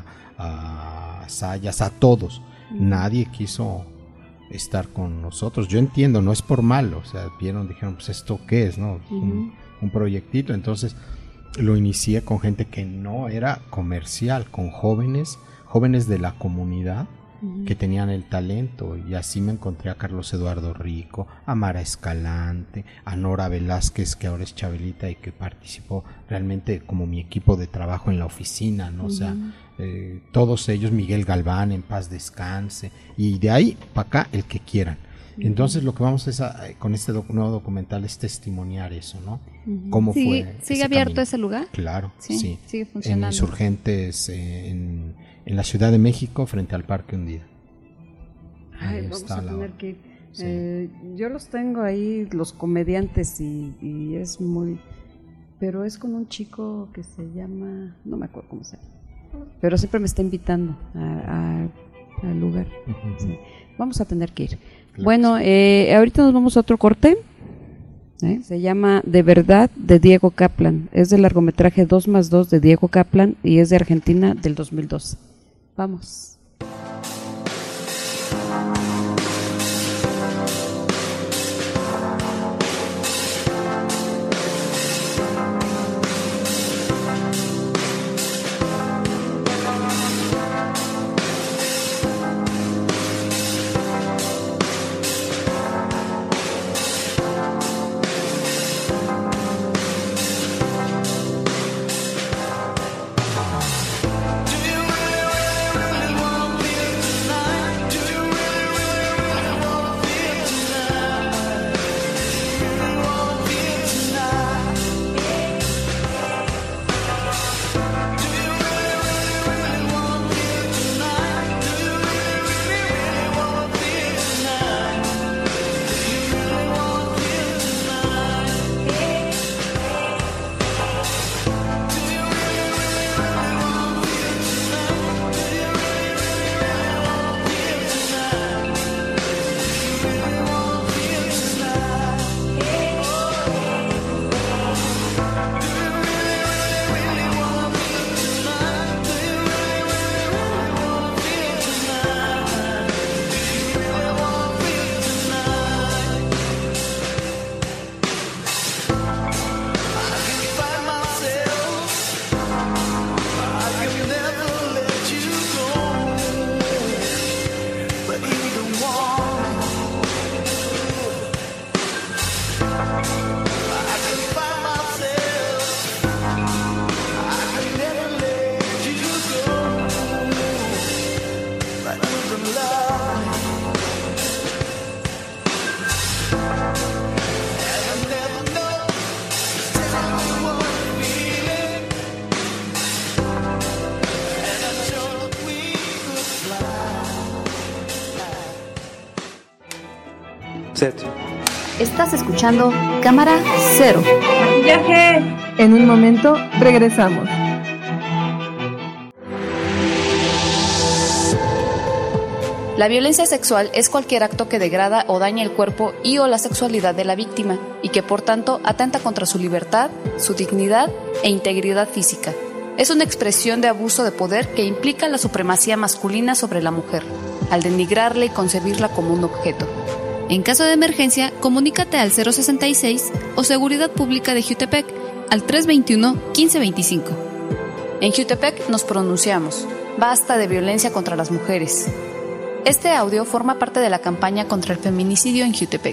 a Sayas, a todos. Mm. Nadie quiso estar con nosotros. Yo entiendo, no es por mal, o sea, vieron, dijeron, pues esto qué es, ¿no? Uh-huh. Un un proyectito. Entonces lo inicié con gente que no era comercial, con jóvenes, jóvenes de la comunidad uh-huh. que tenían el talento, y así me encontré a Carlos Eduardo Rico, a Mara Escalante, a Nora Velázquez, que ahora es Chabelita y que participó realmente como mi equipo de trabajo en la oficina, ¿no? Uh-huh. O sea, eh, todos ellos, Miguel Galván, en paz descanse, y de ahí para acá el que quieran. Entonces lo que vamos es a, con este doc, nuevo documental es testimoniar eso, ¿no? Uh-huh. ¿Cómo ¿Sigue, fue? ¿Sigue abierto camino? Ese lugar? Claro, sí. sí. Sigue funcionando. En Insurgentes, eh, en, en la Ciudad de México, frente al Parque Hundida. Ay, vamos está a la tener que ir. Sí. Eh, yo los tengo ahí, los comediantes, y, y es muy... Pero es con un chico que se llama... No me acuerdo cómo se llama. Pero siempre me está invitando a, a, al lugar. Uh-huh. Sí. Vamos a tener que ir. Claro. Bueno, eh, ahorita nos vamos a otro corte. ¿eh? Se llama De Verdad, de Diego Kaplan. Es del largometraje dos más dos de Diego Kaplan y es de Argentina del dos mil doce. Vamos. Set. Estás escuchando Cámara Cero. Maquillaje. En un momento regresamos. La violencia sexual es cualquier acto que degrada o daña el cuerpo y o la sexualidad de la víctima y que por tanto atenta contra su libertad, su dignidad e integridad física. Es una expresión de abuso de poder que implica la supremacía masculina sobre la mujer, al denigrarla y concebirla como un objeto. En caso de emergencia, comunícate al cero sesenta y seis o Seguridad Pública de Jutepec al tres veintiuno, quince veinticinco. En Jutepec nos pronunciamos. Basta de violencia contra las mujeres. Este audio forma parte de la campaña contra el feminicidio en Jutepec.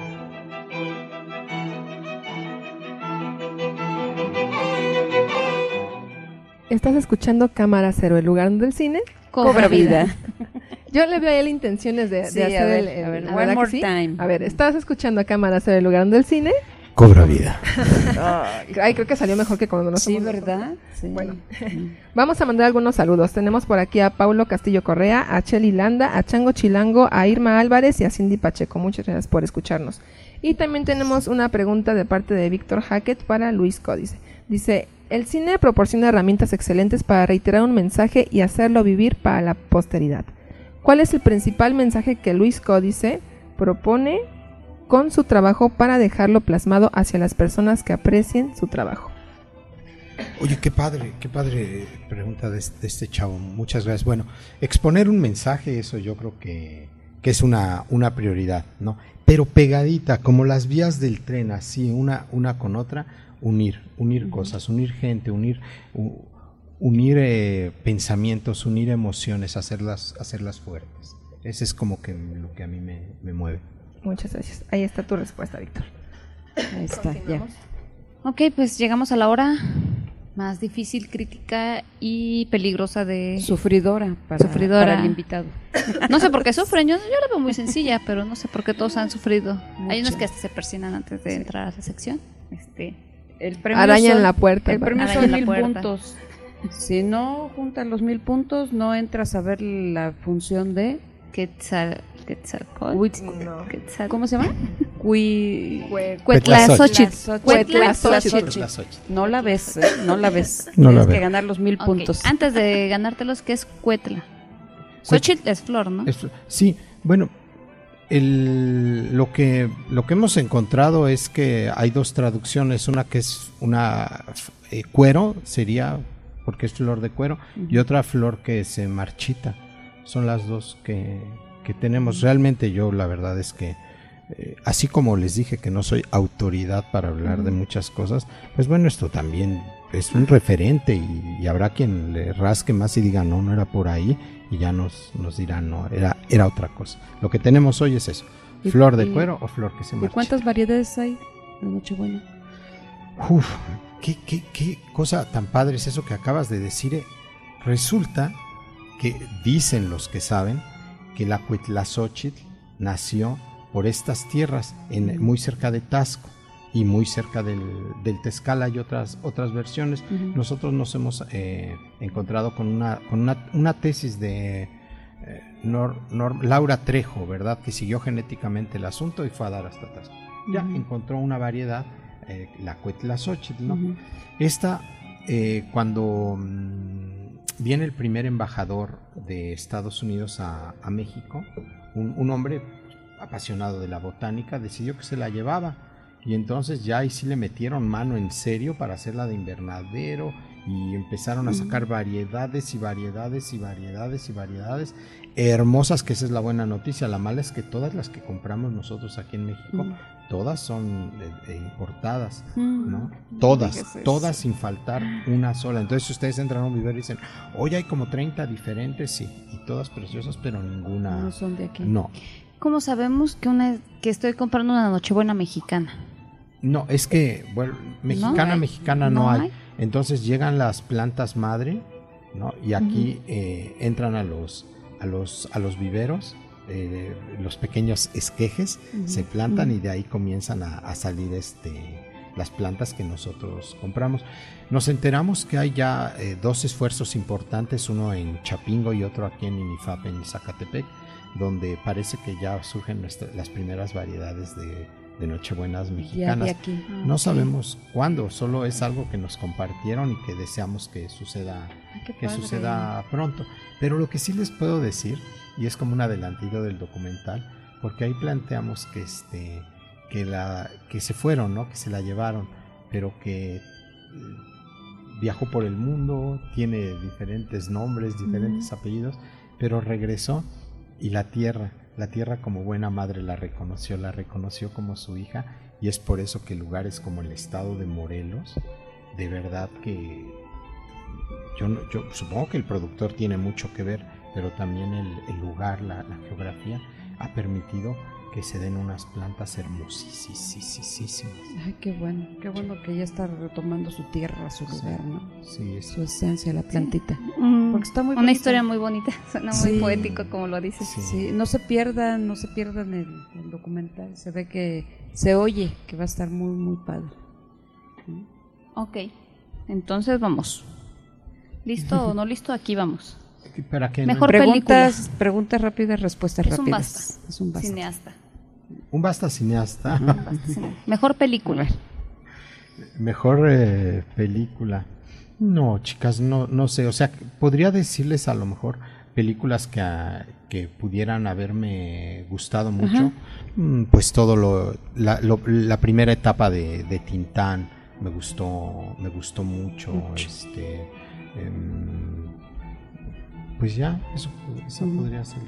Estás escuchando Cámara Cero, el lugar donde el cine cobra, cobra vida. vida. Yo le veo ahí las intenciones de, sí, de hacer a ver, el, el, a ver, el one more sí? time. A ver, estás escuchando a Cámara Cero, el lugar donde el cine cobra vida. Ay, creo que salió mejor que cuando nos Sí, ¿verdad? Sí. Bueno, vamos a mandar algunos saludos. Tenemos por aquí a Paulo Castillo Correa, a Cheli Landa, a Chango Chilango, a Irma Álvarez y a Cindy Pacheco. Muchas gracias por escucharnos. Y también tenemos una pregunta de parte de Víctor Hackett para Luis Códice. Dice, el cine proporciona herramientas excelentes para reiterar un mensaje y hacerlo vivir para la posteridad. ¿Cuál es el principal mensaje que Luis Códice propone con su trabajo para dejarlo plasmado hacia las personas que aprecien su trabajo? Oye, qué padre, qué padre pregunta de este, de este chavo. Muchas gracias. Bueno, exponer un mensaje, eso yo creo que, que es una, una prioridad, ¿no? Pero pegadita, como las vías del tren, así, una, una con otra. unir, unir uh-huh. cosas, unir gente, unir, u, unir eh, pensamientos, unir emociones, hacerlas, hacerlas fuertes. Ese es como que lo que a mí me, me mueve. Muchas gracias. Ahí está tu respuesta, Víctor. Ahí está, ya. Ok, pues llegamos a la hora más difícil, crítica y peligrosa de... Sufridora para, Sufridora. para el invitado. No sé por qué sufren, yo, yo la veo muy sencilla, pero no sé por qué todos han sufrido. Mucho. Hay unos que hasta se persignan antes de sí. entrar a esa sección. Este, el premio Arañan son, la puerta. El premio Arañan son la mil puerta. puntos. Si no juntas los mil puntos, no entras a ver la función de... Quetzal... Quetzalcóatl. No. Quetzal... ¿Cómo se llama? Cui... Cuetlaxóchitl. Cuetlaxóchitl. No la ves, ¿eh? No la ves. No Tienes la que ve. ganar los mil Okay. puntos. Antes de ganártelos, ¿qué es Cuetla? Xochitl es flor, ¿no? Es, sí, bueno, el, lo, que, lo que hemos encontrado es que hay dos traducciones, una que es una eh, cuero, sería porque es flor de cuero, uh-huh. y otra flor que se marchita. Son las dos que, que tenemos. Realmente yo la verdad es que, eh, así como les dije que no soy autoridad para hablar uh-huh. de muchas cosas, pues bueno, esto también es un referente y, y habrá quien le rasque más y diga no, no era por ahí, y ya nos, nos dirán no, era, era otra cosa. Lo que tenemos hoy es eso, ¿Y, flor de y, cuero o flor que se marchita. ¿Y cuántas variedades hay de Nochebuena? Uf, qué, qué, qué cosa tan padre es eso que acabas de decir. eh. Resulta que dicen los que saben que la Cuetlaxóchitl nació por estas tierras, en, muy cerca de Taxco y muy cerca del, del Tezcala. Hay otras, otras versiones. Uh-huh. Nosotros nos hemos eh, encontrado con una, con una, una tesis de eh, Nor, Nor, Laura Trejo, ¿verdad? Que siguió genéticamente el asunto y fue a dar hasta Taxco. Uh-huh. Ya encontró una variedad, eh, la Cuetlaxóchitl, ¿no? Uh-huh. Esta, eh, cuando... Mmm, viene el primer embajador de Estados Unidos a, a México, un, un hombre apasionado de la botánica, decidió que se la llevaba y entonces ya ahí sí le metieron mano en serio para hacerla de invernadero y empezaron a sacar variedades y variedades y variedades y variedades hermosas, que esa es la buena noticia. La mala es que todas las que compramos nosotros aquí en México, mm. todas son eh, importadas, mm. ¿no? Todas, todas sin faltar una sola. Entonces si ustedes entran a un vivero y dicen, hoy hay como treinta diferentes, sí, y todas preciosas, pero ninguna... No son de aquí. No. ¿Cómo sabemos que una que estoy comprando una Nochebuena mexicana? No, es que, bueno, mexicana, ¿No? mexicana no, ¿No hay. hay. Entonces llegan las plantas madre, ¿no? Y aquí uh-huh. eh, entran a los, a los, a los viveros, eh, los pequeños esquejes, uh-huh. se plantan uh-huh. y de ahí comienzan a, a salir este, las plantas que nosotros compramos. Nos enteramos que hay ya eh, dos esfuerzos importantes, uno en Chapingo y otro aquí en Inifap, en Zacatepec, donde parece que ya surgen nuestra, las primeras variedades de, de Nochebuenas mexicanas. Ya, aquí. Ah, no okay. sabemos cuándo, solo es algo que nos compartieron y que deseamos que suceda, Ay, que suceda pronto. Pero lo que sí les puedo decir, y es como un adelantito del documental, porque ahí planteamos que este que la que se fueron, ¿no? Que se la llevaron, pero que eh, viajó por el mundo, tiene diferentes nombres, diferentes mm. apellidos, pero regresó. Y la tierra, la tierra como buena madre la reconoció, la reconoció como su hija, y es por eso que lugares como el estado de Morelos, de verdad que yo, yo supongo que el productor tiene mucho que ver, pero también el, el lugar, la, la geografía ha permitido que se den unas plantas hermosísimas. Ay, qué bueno, qué bueno que ya está retomando su tierra, su lugar, ¿no? Sí, es... su esencia, la plantita. Sí. Mm, Porque está muy Una bonita. Historia muy bonita, suena sí. muy poético como lo dices. Sí. sí, no se pierdan, no se pierdan el, el documental, se ve que se oye que va a estar muy, muy padre. ¿Mm? Ok, entonces vamos. ¿Listo o no listo? Aquí vamos. ¿Para qué? Mejor preguntas, película. Preguntas rápidas, respuestas es rápidas. Un basta. Es un basta. Cineasta. Un basta cineasta. Un basta cineasta. Mejor película. Mejor eh, película. No, chicas, no, no sé. O sea, podría decirles a lo mejor películas que, a, que pudieran haberme gustado mucho. Mm, pues todo lo la, lo, la primera etapa de, de Tintán me gustó, me gustó mucho. mucho. Este, eh, pues ya, eso, eso mm. podría ser.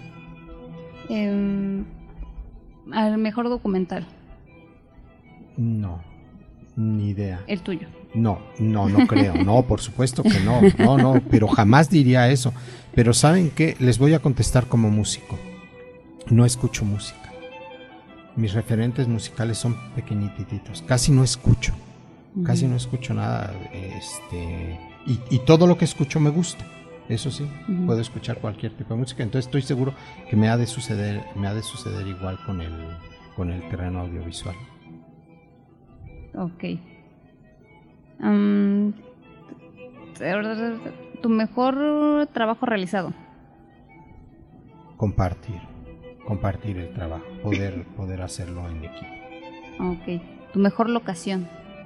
Eh, al mejor documental. No, Ni idea. El tuyo. No, no, no creo. No, por supuesto que no. No, no, pero jamás diría eso. Pero ¿saben qué? Les voy a contestar como músico. No escucho música. Mis referentes musicales son pequeñititos. Casi no escucho. Uh-huh. Casi no escucho nada. Este, y, y todo lo que escucho me gusta. Eso sí, uh-huh. puedo escuchar cualquier tipo de música. Entonces estoy seguro que me ha de suceder, me ha de suceder igual con el, con el terreno audiovisual. Ok. Um, tu mejor trabajo realizado. Compartir, compartir el trabajo, poder, poder hacerlo en equipo. Ok. Tu mejor locación.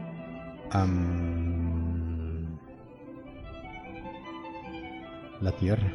Um, la tierra.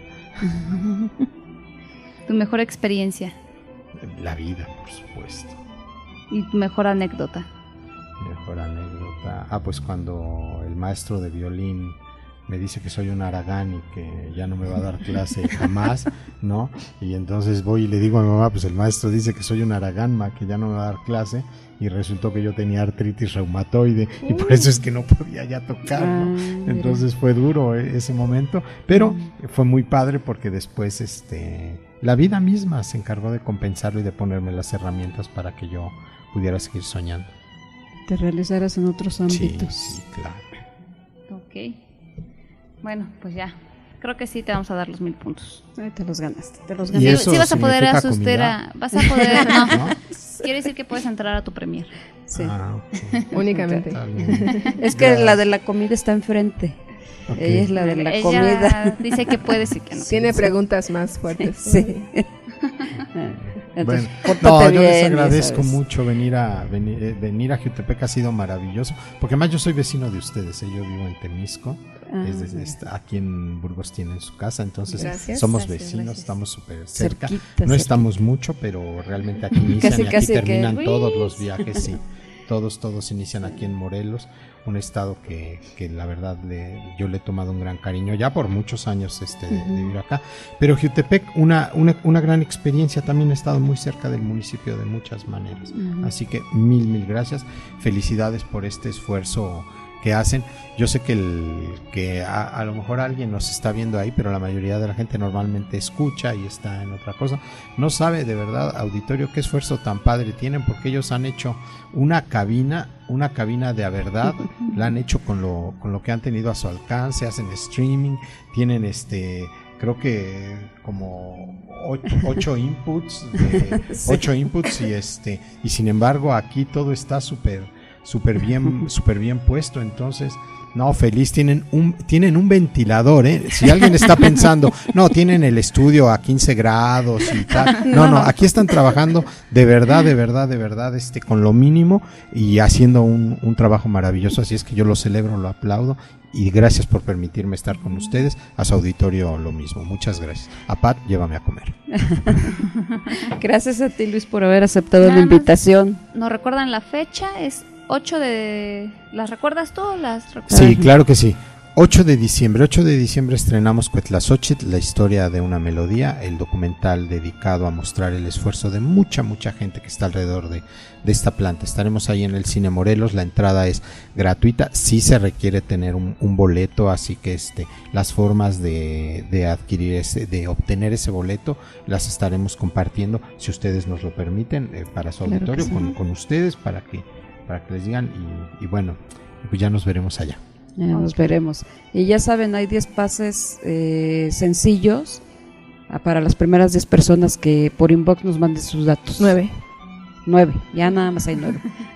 Tu mejor experiencia. La vida, por supuesto. Y tu mejor anécdota. Mejor anécdota. Ah, pues cuando el maestro de violín me dice que soy un haragán y que ya no me va a dar clase jamás, ¿no? Y entonces voy y le digo a mi mamá, pues el maestro dice que soy un haragán, ma, que ya no me va a dar clase, y resultó que yo tenía artritis reumatoide y por eso es que no podía ya tocar, ¿no? Entonces fue duro ese momento, pero fue muy padre porque después este la vida misma se encargó de compensarlo y de ponerme las herramientas para que yo pudiera seguir soñando. Te realizaras en otros ámbitos. Sí, sí, claro. Ok. Bueno, pues ya. Creo que sí te vamos a dar los mil puntos. Ay, te los ganaste. Te los ¿Y ganaste. eso Sí vas a poder significa asustar a... comida? Vas a poder... No. ¿No? Quiere decir que puedes entrar a tu premier. Sí. Ah, okay. Únicamente. Está bien. Es que la de la comida está enfrente. Okay. Ella es la de la Ella comida. dice que puedes y que no. Tiene preguntas más fuertes. Sí. Bueno, Entonces, no, pórtate yo les bien, agradezco ¿sabes? mucho venir a venir, eh, venir a Jutepec, ha sido maravilloso, porque además yo soy vecino de ustedes, ¿eh? Yo vivo en Temisco, Ah, es desde esta- aquí en Burgos tienen su casa, entonces Gracias. somos Gracias, vecinos, gracias. estamos súper cerca, Cerquita, no cerquita. estamos mucho, pero realmente aquí inician Casi, y aquí casi que, terminan uy. todos los viajes, sí. Todos, todos inician aquí en Morelos, un estado que, que la verdad le, yo le he tomado un gran cariño ya por muchos años este, de, de vivir acá. Pero Jutepec, una, una, una gran experiencia, también he estado muy cerca del municipio de muchas maneras. Ujú. Así que mil, mil gracias. Felicidades por este esfuerzo que hacen. Yo sé que, el, que a, a lo mejor alguien nos está viendo ahí, pero la mayoría de la gente normalmente escucha y está en otra cosa. No sabe de verdad, auditorio, qué esfuerzo tan padre tienen, porque ellos han hecho una cabina, una cabina de a verdad, la han hecho con lo, con lo que han tenido a su alcance, hacen streaming, tienen este... creo que como ocho, ocho inputs, de, Sí. ocho inputs y este y sin embargo aquí todo está súper súper bien súper bien puesto, entonces no, feliz, tienen un tienen un ventilador, ¿eh? Si alguien está pensando, no, tienen el estudio a quince grados y tal, no, no, aquí están trabajando de verdad, de verdad, de verdad, este con lo mínimo y haciendo un, un trabajo maravilloso, así es que yo lo celebro, lo aplaudo y gracias por permitirme estar con ustedes, a su auditorio lo mismo, muchas gracias. A Pat, llévame a comer. Gracias a ti, Luis, por haber aceptado Nada la más. invitación. ¿Nos recuerdan la fecha? Es ocho de... ¿Las recuerdas tú o las recuerdas? Sí, claro que sí. ocho de diciembre, ocho de diciembre estrenamos Cuetlaxóchitl, la historia de una melodía, el documental dedicado a mostrar el esfuerzo de mucha, mucha gente que está alrededor de, de esta planta. Estaremos ahí en el Cine Morelos, la entrada es gratuita, sí se requiere tener un, un boleto, así que este, las formas de, de adquirir ese, de obtener ese boleto, las estaremos compartiendo, si ustedes nos lo permiten, eh, para su Claro que auditorio, sí. con, con ustedes, para que, para que les digan, y, y bueno, pues ya nos veremos allá. Ya nos veremos. Y ya saben, hay diez pases eh, sencillos ah, para las primeras diez personas que por inbox nos manden sus datos. Nueve. Nueve, ya nada más hay nueve.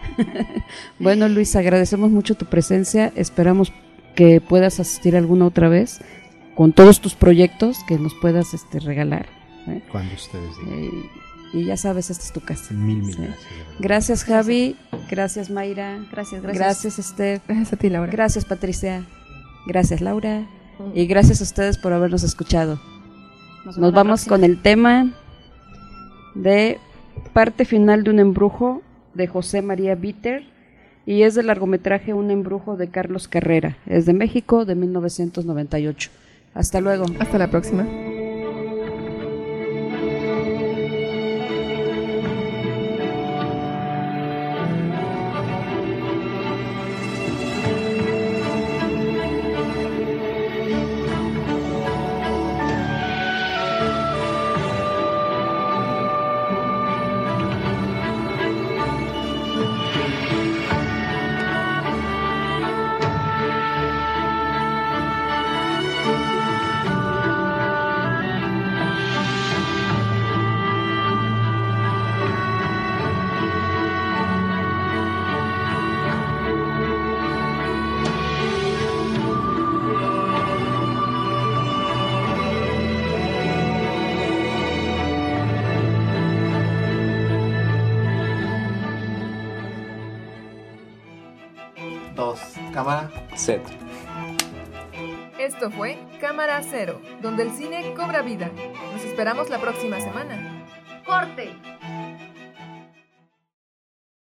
Bueno, Luis, agradecemos mucho tu presencia. Esperamos que puedas asistir alguna otra vez con todos tus proyectos que nos puedas este, regalar. ¿eh? Cuando ustedes digan. Eh, y ya sabes, esta es tu casa. Mil, mil Sí. gracias. de verdad. Gracias, Javi. Gracias, Mayra. Gracias, gracias. Gracias, Steph. Gracias a ti, Laura. Gracias, Patricia. Gracias, Laura. Y gracias a ustedes por habernos escuchado. Nos, Nos vamos con el tema de Parte final de un embrujo de José María Bitter y es del largometraje Un embrujo de Carlos Carrera. Es de México, de mil novecientos noventa y ocho. Hasta luego. Hasta la próxima. dos, cámara. Set. Esto fue Cámara Cero, donde el cine cobra vida. Nos esperamos la próxima semana. ¡Corte!